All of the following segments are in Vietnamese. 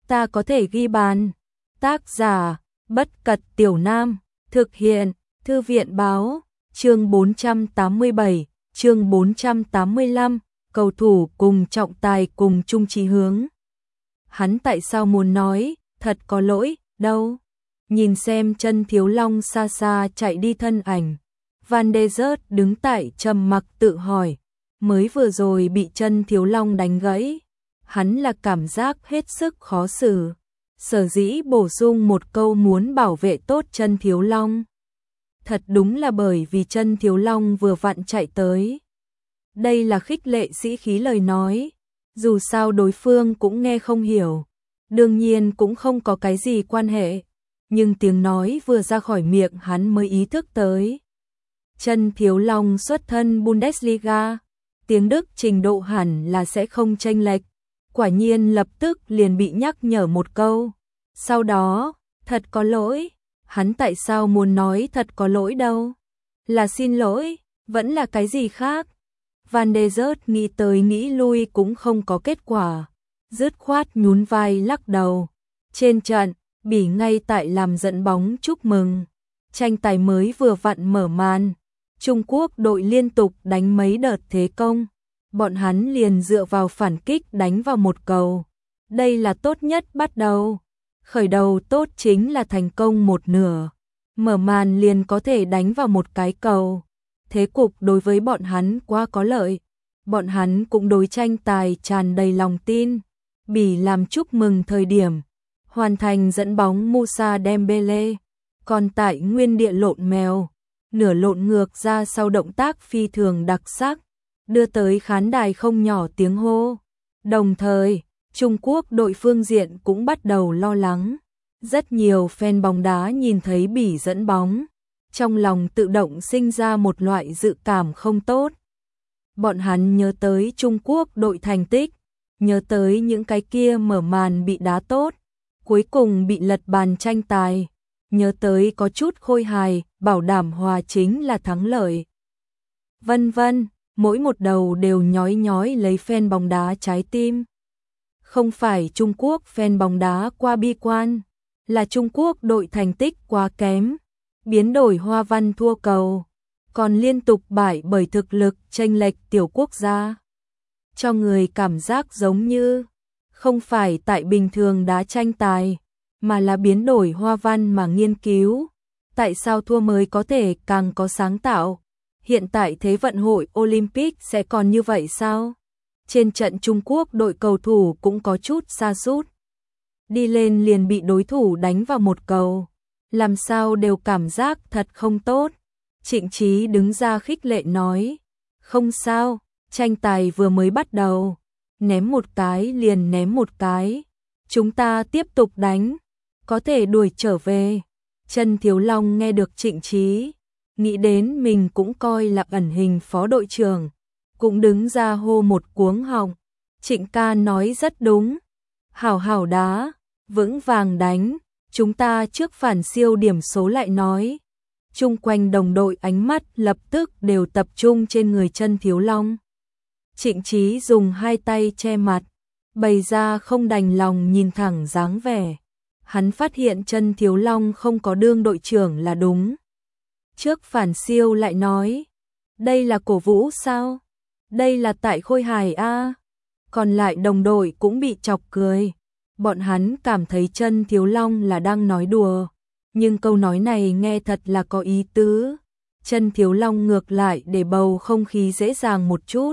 ta có thể ghi bàn. Tác giả, Bất Cật Tiểu Nam, thực hiện, Thư viện báo, chương 487, chương 485, cầu thủ cùng trọng tài cùng chung chí hướng. Hắn tại sao muốn nói, thật có lỗi, đâu. Nhìn xem chân Thiếu Long xa xa chạy đi thân ảnh. Van de Zyt đứng tại trầm mặc tự hỏi, mới vừa rồi bị chân Thiếu Long đánh gãy. Hắn là cảm giác hết sức khó xử. Sở dĩ bổ sung một câu muốn bảo vệ tốt chân Thiếu Long. Thật đúng là bởi vì chân Thiếu Long vừa vặn chạy tới. Đây là khích lệ sĩ khí lời nói. Dù sao đối phương cũng nghe không hiểu. Đương nhiên cũng không có cái gì quan hệ. Nhưng tiếng nói vừa ra khỏi miệng hắn mới ý thức tới. Chân Thiếu Long xuất thân Bundesliga. Tiếng Đức trình độ hẳn là sẽ không chênh lệch. Quả nhiên lập tức liền bị nhắc nhở một câu. Sau đó, thật có lỗi. Hắn tại sao muốn nói thật có lỗi đâu? Là xin lỗi, vẫn là cái gì khác? Van de Zyt nghĩ tới nghĩ lui cũng không có kết quả. Dứt khoát nhún vai lắc đầu. Trên trận, Bỉ ngay tại làm dẫn bóng chúc mừng. Tranh tài mới vừa vặn mở màn. Trung Quốc đội liên tục đánh mấy đợt thế công. Bọn hắn liền dựa vào phản kích đánh vào một cầu. Đây là tốt nhất bắt đầu. Khởi đầu tốt chính là thành công một nửa. Mở màn liền có thể đánh vào một cái cầu. Thế cục đối với bọn hắn quá có lợi. Bọn hắn cũng đối tranh tài tràn đầy lòng tin. Bỉ làm chúc mừng thời điểm. Hoàn thành dẫn bóng Moussa Dembélé. Còn tại nguyên địa lộn mèo. Nửa lộn ngược ra sau động tác phi thường đặc sắc. Đưa tới khán đài không nhỏ tiếng hô. Đồng thời, Trung Quốc đội phương diện cũng bắt đầu lo lắng. Rất nhiều fan bóng đá nhìn thấy Bỉ dẫn bóng. Trong lòng tự động sinh ra một loại dự cảm không tốt. Bọn hắn nhớ tới Trung Quốc đội thành tích. Nhớ tới những cái kia mở màn bị đá tốt. Cuối cùng bị lật bàn tranh tài. Nhớ tới có chút khôi hài, bảo đảm hòa chính là thắng lợi. Vân vân, mỗi một đầu đều nhói nhói lấy fan bóng đá trái tim. Không phải Trung Quốc fan bóng đá qua bi quan, là Trung Quốc đội thành tích quá kém, biến đổi hoa văn thua cầu, còn liên tục bại bởi thực lực chênh lệch tiểu quốc gia. Cho người cảm giác giống như không phải tại bình thường đá tranh tài, mà là biến đổi hoa văn mà nghiên cứu. Tại sao thua mới có thể càng có sáng tạo? Hiện tại Thế vận hội Olympic sẽ còn như vậy sao? Trên trận Trung Quốc đội cầu thủ cũng có chút sa sút. Đi lên liền bị đối thủ đánh vào một cầu. Làm sao đều cảm giác thật không tốt. Trịnh Chí đứng ra khích lệ nói. Không sao, tranh tài vừa mới bắt đầu. Ném một cái liền ném một cái. Chúng ta tiếp tục đánh. Có thể đuổi trở về. Chân Thiếu Long nghe được Trịnh Chí. Nghĩ đến mình cũng coi là ẩn hình phó đội trưởng. Cũng đứng ra hô một cuống họng. Trịnh ca nói rất đúng. Hảo hảo đá, vững vàng đánh. Chúng ta trước phản siêu điểm số lại nói. Chung quanh đồng đội ánh mắt lập tức đều tập trung trên người chân Thiếu Long. Trịnh Chí dùng hai tay che mặt. Bày ra không đành lòng nhìn thẳng dáng vẻ. Hắn phát hiện chân Thiếu Long không có đương đội trưởng là đúng. Trước phản siêu lại nói. Đây là cổ vũ sao? Đây là tại khôi hài a. Còn lại đồng đội cũng bị chọc cười. Bọn hắn cảm thấy chân Thiếu Long là đang nói đùa. Nhưng câu nói này nghe thật là có ý tứ. Chân Thiếu Long ngược lại để bầu không khí dễ dàng một chút.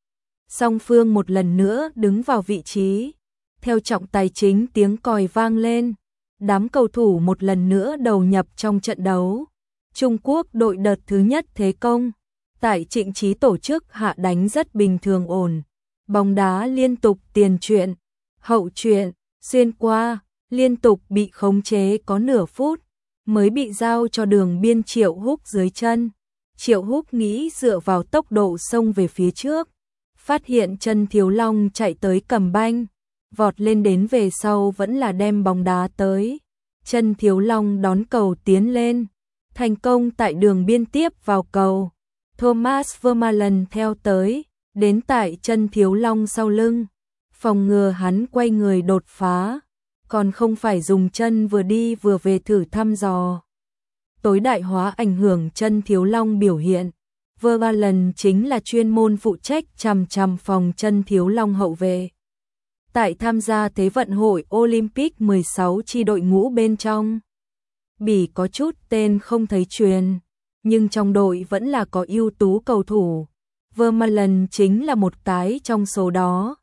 Song phương một lần nữa đứng vào vị trí. Theo trọng tài chính tiếng còi vang lên. Đám cầu thủ một lần nữa đầu nhập trong trận đấu. Trung Quốc đội đợt thứ nhất thế công. Tại Trịnh Chí tổ chức hạ đánh rất bình thường ổn. Bóng đá liên tục tiền chuyện, hậu chuyện, xuyên qua, liên tục bị khống chế có nửa phút. Mới bị giao cho đường biên Triệu Húc dưới chân. Triệu Húc nghĩ dựa vào tốc độ xông về phía trước. Phát hiện chân Thiếu Long chạy tới cầm banh. Vọt lên đến về sau vẫn là đem bóng đá tới. Chân Thiếu Long đón cầu tiến lên. Thành công tại đường biên tiếp vào cầu. Thomas Vermaelen theo tới. Đến tại chân Thiếu Long sau lưng. Phòng ngừa hắn quay người đột phá. còn không phải dùng chân vừa đi vừa về thử thăm dò. Tối đại hóa ảnh hưởng chân Thiếu Long biểu hiện. Vermaelen chính là chuyên môn phụ trách chằm chằm phòng chân Thiếu Long hậu vệ. Tại tham gia Thế vận hội Olympic 16 chi đội ngũ bên trong. Bỉ có chút tên không thấy truyền, nhưng trong đội vẫn là có ưu tú cầu thủ. Vermaelen chính là một cái trong số đó.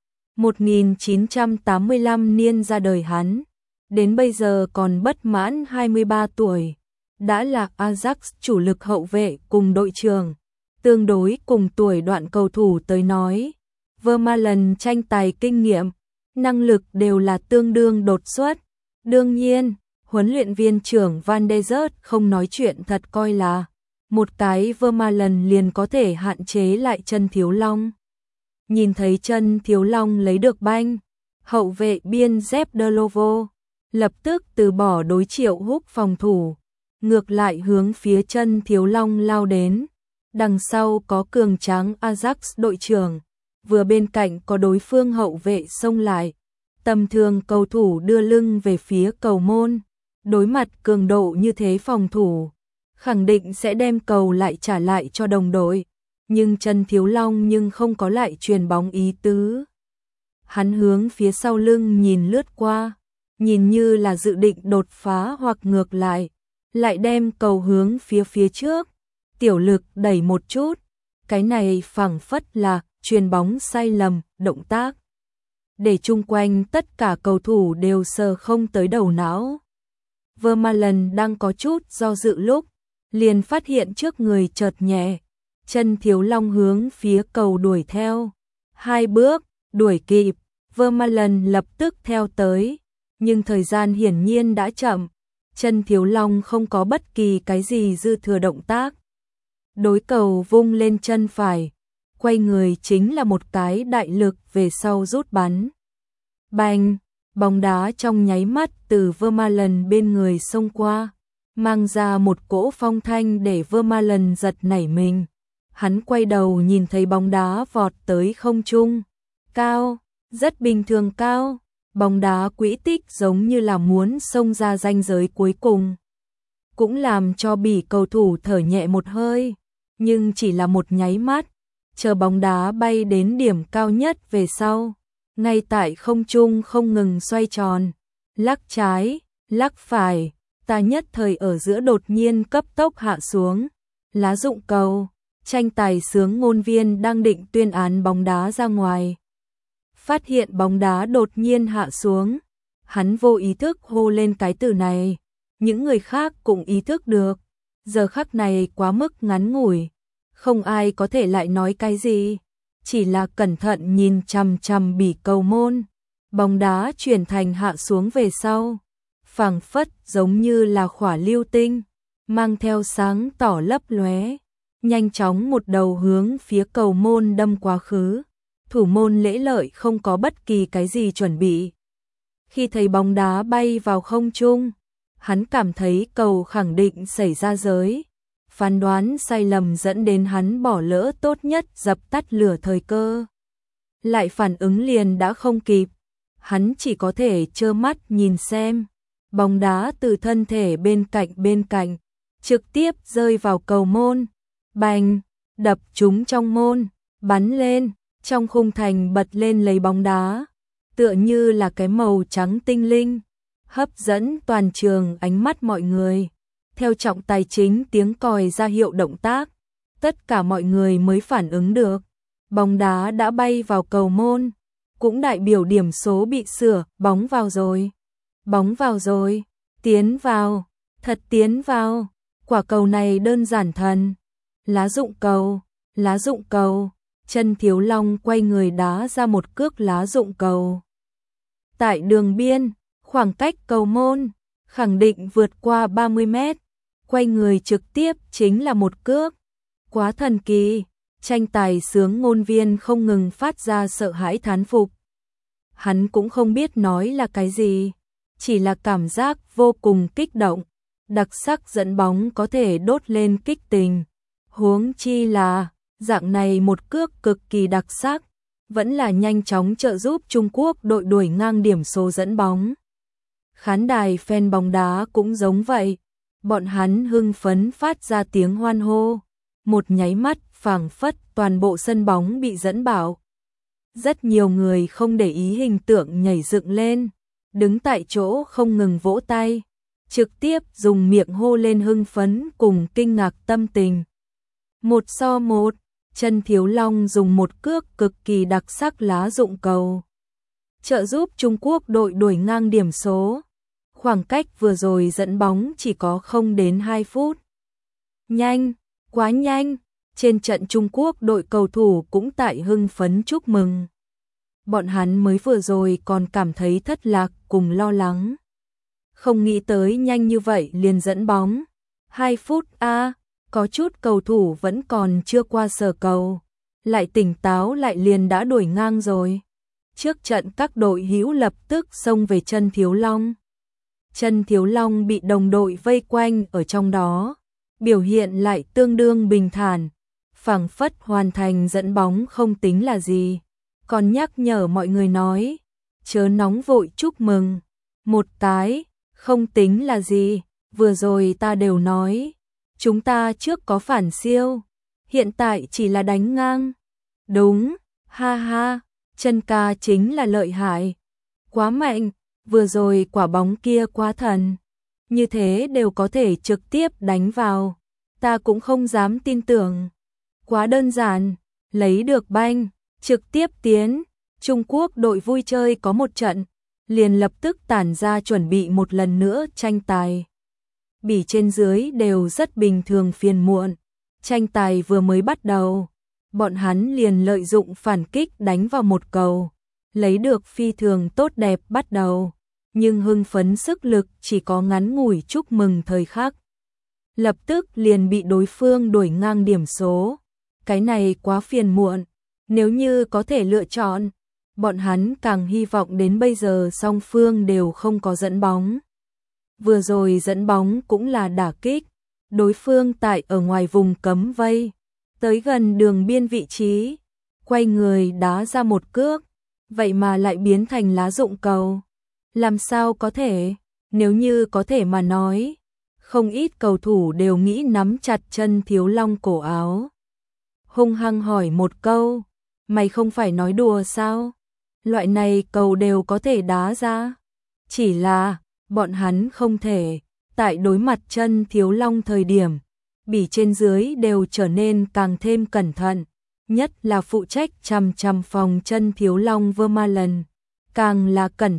1985 niên ra đời hắn, đến bây giờ còn bất mãn 23 tuổi, đã là Ajax chủ lực hậu vệ cùng đội trưởng, tương đối cùng tuổi đoạn cầu thủ tới nói. Vermaelen tranh tài kinh nghiệm, năng lực đều là tương đương đột xuất. Đương nhiên, huấn luyện viên trưởng Van der Zert không nói chuyện thật coi là một cái Vermaelen liền có thể hạn chế lại chân Thiếu Long. Nhìn thấy chân Thiếu Long lấy được banh, hậu vệ biên Zep Delovo lập tức từ bỏ đối Triệu Húc phòng thủ, ngược lại hướng phía chân Thiếu Long lao đến. Đằng sau có cường tráng Ajax đội trưởng, vừa bên cạnh có đối phương hậu vệ xông lại. Tầm thường cầu thủ đưa lưng về phía cầu môn, đối mặt cường độ như thế phòng thủ, khẳng định sẽ đem cầu lại trả lại cho đồng đội. Nhưng chân Thiếu Long nhưng không có lại truyền bóng ý tứ. Hắn hướng phía sau lưng nhìn lướt qua, nhìn như là dự định đột phá hoặc ngược lại đem cầu hướng phía trước, tiểu lực đẩy một chút, cái này phảng phất là truyền bóng sai lầm, động tác để chung quanh tất cả cầu thủ đều sờ không tới đầu não. Vermaelen đang có chút do dự lúc, liền phát hiện trước người chợt nhẹ, chân Thiếu Long hướng phía cầu đuổi theo, 2 bước, đuổi kịp, Vermaelen lập tức theo tới, nhưng thời gian hiển nhiên đã chậm, chân Thiếu Long không có bất kỳ cái gì dư thừa động tác. Đối cầu vung lên chân phải, quay người chính là một cái đại lực về sau rút bắn. Bành, bóng đá trong nháy mắt từ Vermaelen bên người xông qua, mang ra một cỗ phong thanh để Vermaelen giật nảy mình. Hắn quay đầu nhìn thấy bóng đá vọt tới không trung, cao, rất bình thường cao, bóng đá quỹ tích giống như là muốn xông ra ranh giới cuối cùng. Cũng làm cho Bỉ cầu thủ thở nhẹ một hơi, nhưng chỉ là một nháy mắt, chờ bóng đá bay đến điểm cao nhất về sau, ngay tại không trung không ngừng xoay tròn, lắc trái, lắc phải, ta nhất thời ở giữa đột nhiên cấp tốc hạ xuống, lá rụng cầu. Tranh tài sướng ngôn viên đang định tuyên án bóng đá ra ngoài. Phát hiện bóng đá đột nhiên hạ xuống. Hắn vô ý thức hô lên cái từ này. Những người khác cũng ý thức được. Giờ khắc này quá mức ngắn ngủi. Không ai có thể lại nói cái gì. Chỉ là cẩn thận nhìn chằm chằm Bỉ cầu môn. Bóng đá chuyển thành hạ xuống về sau. Phảng phất giống như là khỏa lưu tinh. Mang theo sáng tỏ lấp lóe. Nhanh chóng một đầu hướng phía cầu môn đâm quá khứ, thủ môn Lễ Lợi không có bất kỳ cái gì chuẩn bị. Khi thấy bóng đá bay vào không trung, hắn cảm thấy cầu khẳng định xảy ra giới, phán đoán sai lầm dẫn đến hắn bỏ lỡ tốt nhất dập tắt lửa thời cơ. Lại phản ứng liền đã không kịp, hắn chỉ có thể trơ mắt nhìn xem, bóng đá từ thân thể bên cạnh, trực tiếp rơi vào cầu môn. Bành, đập trúng trong môn, bắn lên, trong khung thành bật lên lấy bóng đá, tựa như là cái màu trắng tinh linh, hấp dẫn toàn trường ánh mắt mọi người. Theo trọng tài chính tiếng còi ra hiệu động tác, tất cả mọi người mới phản ứng được, bóng đá đã bay vào cầu môn, cũng đại biểu điểm số bị sửa, bóng vào rồi, tiến vào, thật tiến vào, quả cầu này đơn giản thần. Lá rụng cầu, chân Thiếu Long quay người đá ra một cước lá rụng cầu. Tại đường biên, khoảng cách cầu môn, khẳng định vượt qua 30 mét, quay người trực tiếp chính là một cước. Quá thần kỳ, tranh tài sướng ngôn viên không ngừng phát ra sợ hãi thán phục. Hắn cũng không biết nói là cái gì, chỉ là cảm giác vô cùng kích động, đặc sắc dẫn bóng có thể đốt lên kích tình. Huống chi là, dạng này một cước cực kỳ đặc sắc, vẫn là nhanh chóng trợ giúp Trung Quốc đội đuổi ngang điểm số dẫn bóng. Khán đài fan bóng đá cũng giống vậy, bọn hắn hưng phấn phát ra tiếng hoan hô, một nháy mắt phảng phất toàn bộ sân bóng bị dẫn bão. Rất nhiều người không để ý hình tượng nhảy dựng lên, đứng tại chỗ không ngừng vỗ tay, trực tiếp dùng miệng hô lên hưng phấn cùng kinh ngạc tâm tình. 1-1, Chân Thiếu Long dùng một cước cực kỳ đặc sắc lá dụng cầu, trợ giúp Trung Quốc đội đuổi ngang điểm số. Khoảng cách vừa rồi dẫn bóng chỉ có không đến 2 phút. Nhanh, quá nhanh. Trên trận Trung Quốc đội cầu thủ cũng tại hưng phấn chúc mừng. Bọn hắn mới vừa rồi còn cảm thấy thất lạc cùng lo lắng. Không nghĩ tới nhanh như vậy liền dẫn bóng. 2 phút có chút cầu thủ vẫn còn chưa qua sở cầu. Lại tỉnh táo lại liền đã đuổi ngang rồi. Trước trận các đội hữu lập tức xông về Chân Thiếu Long. Chân Thiếu Long bị đồng đội vây quanh ở trong đó, biểu hiện lại tương đương bình thản, phảng phất hoàn thành dẫn bóng không tính là gì, còn nhắc nhở mọi người nói, chớ nóng vội chúc mừng, một cái, không tính là gì, vừa rồi ta đều nói, chúng ta trước có phản siêu, hiện tại chỉ là đánh ngang. Đúng, ha ha, Chân ca chính là lợi hại, quá mạnh. Vừa rồi quả bóng kia quá thần, như thế đều có thể trực tiếp đánh vào, ta cũng không dám tin tưởng. Quá đơn giản, lấy được banh, trực tiếp tiến, Trung Quốc đội vui chơi có một trận, liền lập tức tản ra chuẩn bị một lần nữa tranh tài. Bỉ trên dưới đều rất bình thường phiền muộn, tranh tài vừa mới bắt đầu, bọn hắn liền lợi dụng phản kích đánh vào một cầu. Lấy được phi thường tốt đẹp bắt đầu, nhưng hưng phấn sức lực chỉ có ngắn ngủi chúc mừng thời khắc. Lập tức liền bị đối phương đuổi ngang điểm số. Cái này quá phiền muộn, nếu như có thể lựa chọn, bọn hắn càng hy vọng đến bây giờ song phương đều không có dẫn bóng. Vừa rồi dẫn bóng cũng là đả kích, đối phương tại ở ngoài vùng cấm vây, tới gần đường biên vị trí, quay người đá ra một cước. Vậy mà lại biến thành lá dụng cầu. Làm sao có thể, nếu như có thể mà nói, không ít cầu thủ đều nghĩ nắm chặt Chân Thiếu Long cổ áo. Hung hăng hỏi một câu, mày không phải nói đùa sao? Loại này cầu đều có thể đá ra. Chỉ là, bọn hắn không thể, tại đối mặt Chân Thiếu Long thời điểm, Bỉ trên dưới đều trở nên càng thêm cẩn thận. Nhất là phụ trách chằm chằm phòng Chân Thiếu Long Vermaelen, càng là cẩn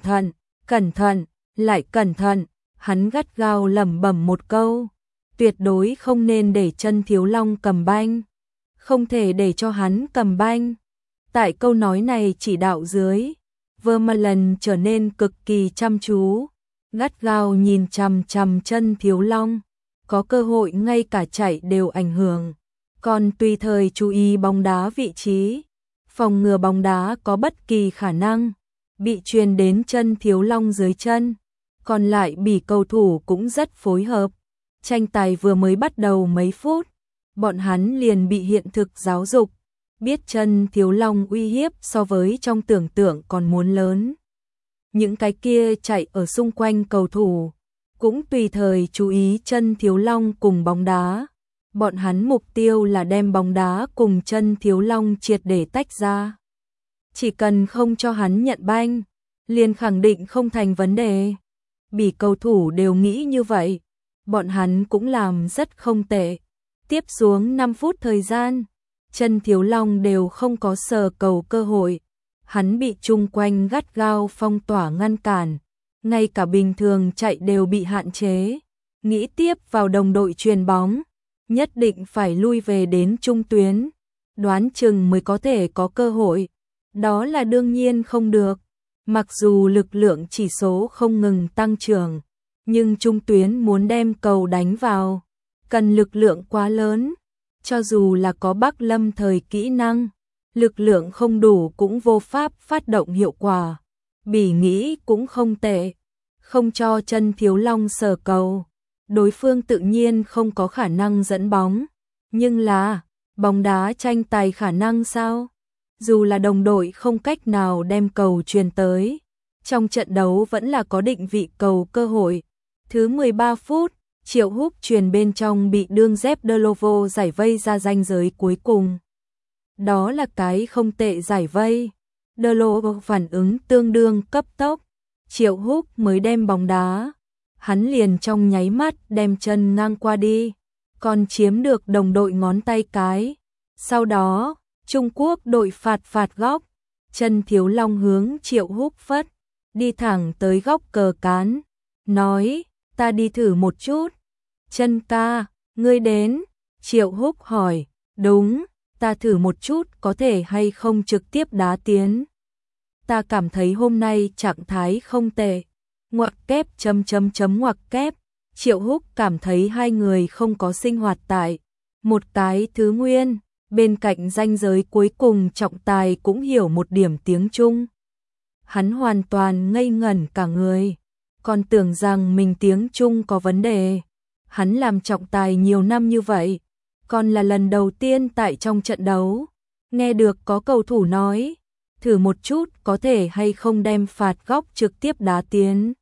thận, lại cẩn thận, hắn gắt gao lẩm bẩm một câu, tuyệt đối không nên để Chân Thiếu Long cầm banh, không thể để cho hắn cầm banh. Tại câu nói này chỉ đạo dưới, Vermaelen trở nên cực kỳ chăm chú, gắt gao nhìn chằm chằm Chân Thiếu Long, có cơ hội ngay cả chạy đều ảnh hưởng. Còn tùy thời chú ý bóng đá vị trí, phòng ngừa bóng đá có bất kỳ khả năng bị truyền đến Chân Thiếu Long dưới chân. Còn lại Bỉ cầu thủ cũng rất phối hợp. Tranh tài vừa mới bắt đầu mấy phút, bọn hắn liền bị hiện thực giáo dục, biết Chân Thiếu Long uy hiếp so với trong tưởng tượng còn muốn lớn. Những cái kia chạy ở xung quanh cầu thủ cũng tùy thời chú ý Chân Thiếu Long cùng bóng đá. Bọn hắn mục tiêu là đem bóng đá cùng Chân Thiếu Long triệt để tách ra. Chỉ cần không cho hắn nhận banh, liền khẳng định không thành vấn đề. Bỉ cầu thủ đều nghĩ như vậy, bọn hắn cũng làm rất không tệ. Tiếp xuống 5 phút thời gian, Chân Thiếu Long đều không có sờ cầu cơ hội. Hắn bị chung quanh gắt gao phong tỏa ngăn cản, ngay cả bình thường chạy đều bị hạn chế. Nghĩ tiếp vào đồng đội chuyền bóng, nhất định phải lui về đến trung tuyến, đoán chừng mới có thể có cơ hội. Đó là đương nhiên không được. Mặc dù lực lượng chỉ số không ngừng tăng trưởng, nhưng trung tuyến muốn đem cầu đánh vào, cần lực lượng quá lớn. Cho dù là có Bắc Lâm thời kỹ năng, lực lượng không đủ cũng vô pháp phát động hiệu quả. Bỉ nghĩ cũng không tệ, không cho Chân Thiếu Long sờ cầu, đối phương tự nhiên không có khả năng dẫn bóng. Nhưng là, bóng đá tranh tài khả năng sao? Dù là đồng đội không cách nào đem cầu truyền tới, Trong trận đấu vẫn là có định vị cầu cơ hội. Thứ 13 phút, Triệu Húc chuyền bên trong bị đương dép Delovo giải vây ra ranh giới cuối cùng. Đó là cái không tệ giải vây. Delovo phản ứng tương đương cấp tốc. Triệu Húc mới đem bóng đá. Hắn liền trong nháy mắt đem chân ngang qua đi. Còn chiếm được đồng đội ngón tay cái. Sau đó, Trung Quốc đội phạt góc. Chân Thiếu Long hướng Triệu Húc phất. Đi thẳng tới góc cờ cán. Nói, ta đi thử một chút. Chân ca, ngươi đến. Triệu Húc hỏi, đúng, ta thử một chút có thể hay không trực tiếp đá tiến. Ta cảm thấy hôm nay trạng thái không tệ. Ngoặc kép ngoặc kép. Triệu Húc cảm thấy hai người không có sinh hoạt tại một cái thứ nguyên. Bên cạnh ranh giới cuối cùng trọng tài cũng hiểu một điểm tiếng Trung. Hắn hoàn toàn ngây ngẩn cả người. Còn tưởng rằng mình tiếng Trung có vấn đề. Hắn làm trọng tài nhiều năm như vậy. Còn là lần đầu tiên tại trong trận đấu. Nghe được có cầu thủ nói. Thử một chút có thể hay không đem phạt góc trực tiếp đá tiến.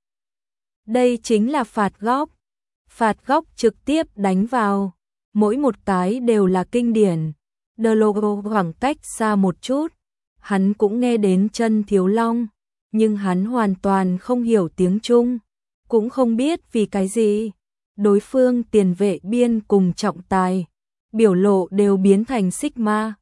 Đây chính là phạt góc. Phạt góc trực tiếp đánh vào. Mỗi một cái đều là kinh điển. Delovo khoảng cách xa một chút. Hắn cũng nghe đến chân Thiếu Long. Nhưng hắn hoàn toàn không hiểu tiếng Trung. Cũng không biết vì cái gì. Đối phương tiền vệ biên cùng trọng tài. Biểu lộ đều biến thành Sigma.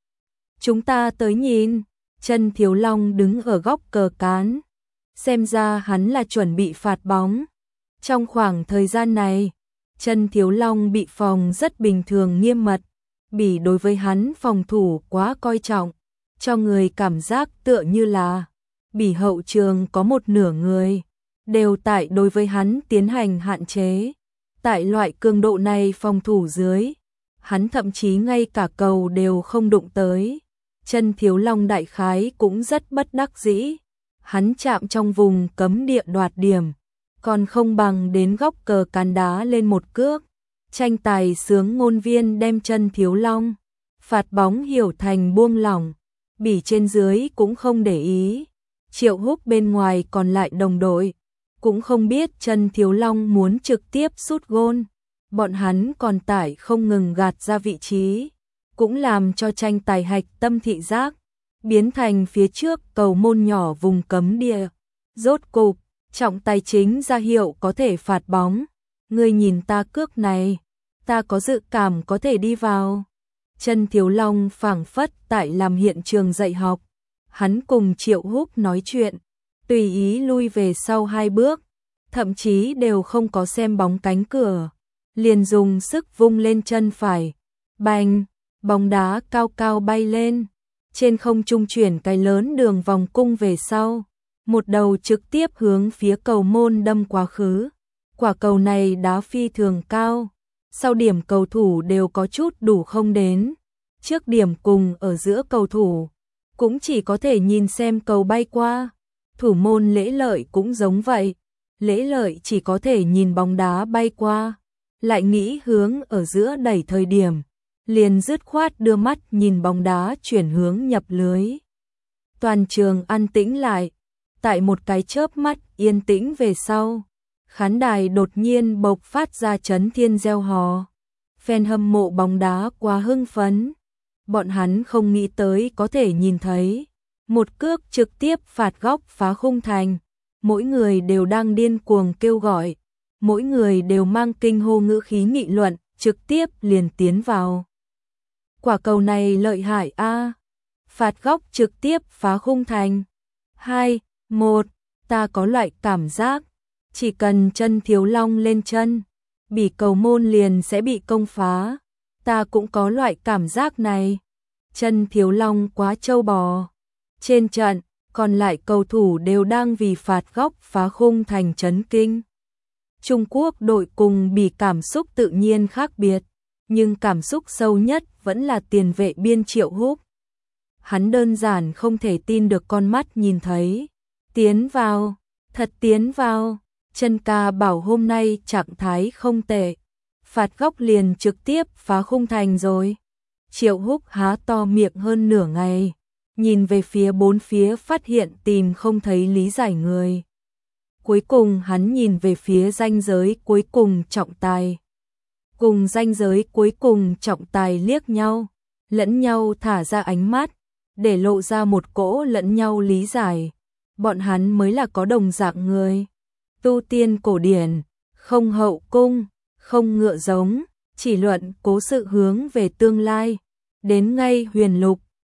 Chúng ta tới nhìn. Chân Thiếu Long đứng ở góc cờ cán. Xem ra hắn là chuẩn bị phạt bóng. Trong khoảng thời gian này, Chân Thiếu Long bị phòng rất bình thường nghiêm mật. Bỉ đối với hắn phòng thủ quá coi trọng. Cho người cảm giác tựa như là Bỉ hậu trường có một nửa người. Đều tại đối với hắn tiến hành hạn chế. Tại loại cường độ này phòng thủ dưới. Hắn thậm chí ngay cả cầu đều không đụng tới. Chân Thiếu Long đại khái cũng rất bất đắc dĩ. Hắn chạm trong vùng cấm địa đoạt điểm. Còn không bằng đến góc cờ cán đá lên một cước. Tranh tài sướng ngôn viên đem Chân Thiếu Long. Phạt bóng hiểu thành buông lỏng. Bỉ trên dưới cũng không để ý. Triệu Húc bên ngoài còn lại đồng đội. Cũng không biết Chân Thiếu Long muốn trực tiếp sút gôn. Bọn hắn còn tải không ngừng gạt ra vị trí. Cũng làm cho tranh tài hạch tâm thị giác. Biến thành phía trước cầu môn nhỏ vùng cấm địa. Rốt cục, trọng tài chính ra hiệu có thể phạt bóng. Ngươi nhìn ta cước này. Ta có dự cảm có thể đi vào. Chân Thiếu Long phảng phất tại làm hiện trường dạy học. Hắn cùng Triệu Húc nói chuyện. Tùy ý lui về sau 2 bước. Thậm chí đều không có xem bóng cánh cửa. Liền dùng sức vung lên chân phải. Bành, bóng đá cao cao bay lên. Trên không trung chuyển cái lớn đường vòng cung về sau. Một đầu trực tiếp hướng phía cầu môn đâm quá khứ. Quả cầu này đá phi thường cao. Sau điểm cầu thủ đều có chút đủ không đến. Trước điểm cùng ở giữa cầu thủ. Cũng chỉ có thể nhìn xem cầu bay qua. Thủ môn Lễ Lợi cũng giống vậy. Lễ Lợi chỉ có thể nhìn bóng đá bay qua. Lại nghĩ hướng ở giữa đẩy thời điểm. Liền dứt khoát đưa mắt nhìn bóng đá chuyển hướng nhập lưới. Toàn trường an tĩnh lại. Tại một cái chớp mắt yên tĩnh về sau. Khán đài đột nhiên bộc phát ra chấn thiên reo hò. Fan hâm mộ bóng đá quá hưng phấn. Bọn hắn không nghĩ tới có thể nhìn thấy. Một cước trực tiếp phạt góc phá khung thành. Mỗi người đều đang điên cuồng kêu gọi. Mỗi người đều mang kinh hô ngữ khí nghị luận, trực tiếp liền tiến vào. Quả cầu này lợi hại a. Phạt góc trực tiếp phá khung thành. 2-1, ta có loại cảm giác. Chỉ cần Chân Thiếu Long lên chân. Bỉ cầu môn liền sẽ bị công phá. Ta cũng có loại cảm giác này. Chân Thiếu Long quá trâu bò. Trên trận, còn lại cầu thủ đều đang vì phạt góc phá khung thành chấn kinh. Trung Quốc đội cùng Bỉ cảm xúc tự nhiên khác biệt, nhưng cảm xúc sâu nhất vẫn là tiền vệ biên Triệu Húc. Hắn đơn giản không thể tin được con mắt nhìn thấy. Tiến vào, thật tiến vào. Chân ca bảo hôm nay trạng thái không tệ. Phạt góc liền trực tiếp phá khung thành rồi. Triệu Húc há to miệng hơn nửa ngày. nhìn về phía bốn phía phát hiện tìm không thấy lý giải người. Cuối cùng hắn nhìn về phía ranh giới cuối cùng trọng tài. Cùng ranh giới cuối cùng trọng tài liếc nhau, lẫn nhau thả ra ánh mắt, để lộ ra một cỗ lẫn nhau lý giải. Bọn hắn mới là có đồng dạng người. Tu tiên cổ điển, không hậu cung, không ngựa giống, chỉ luận cố sự hướng về tương lai. Đến ngay huyền lục,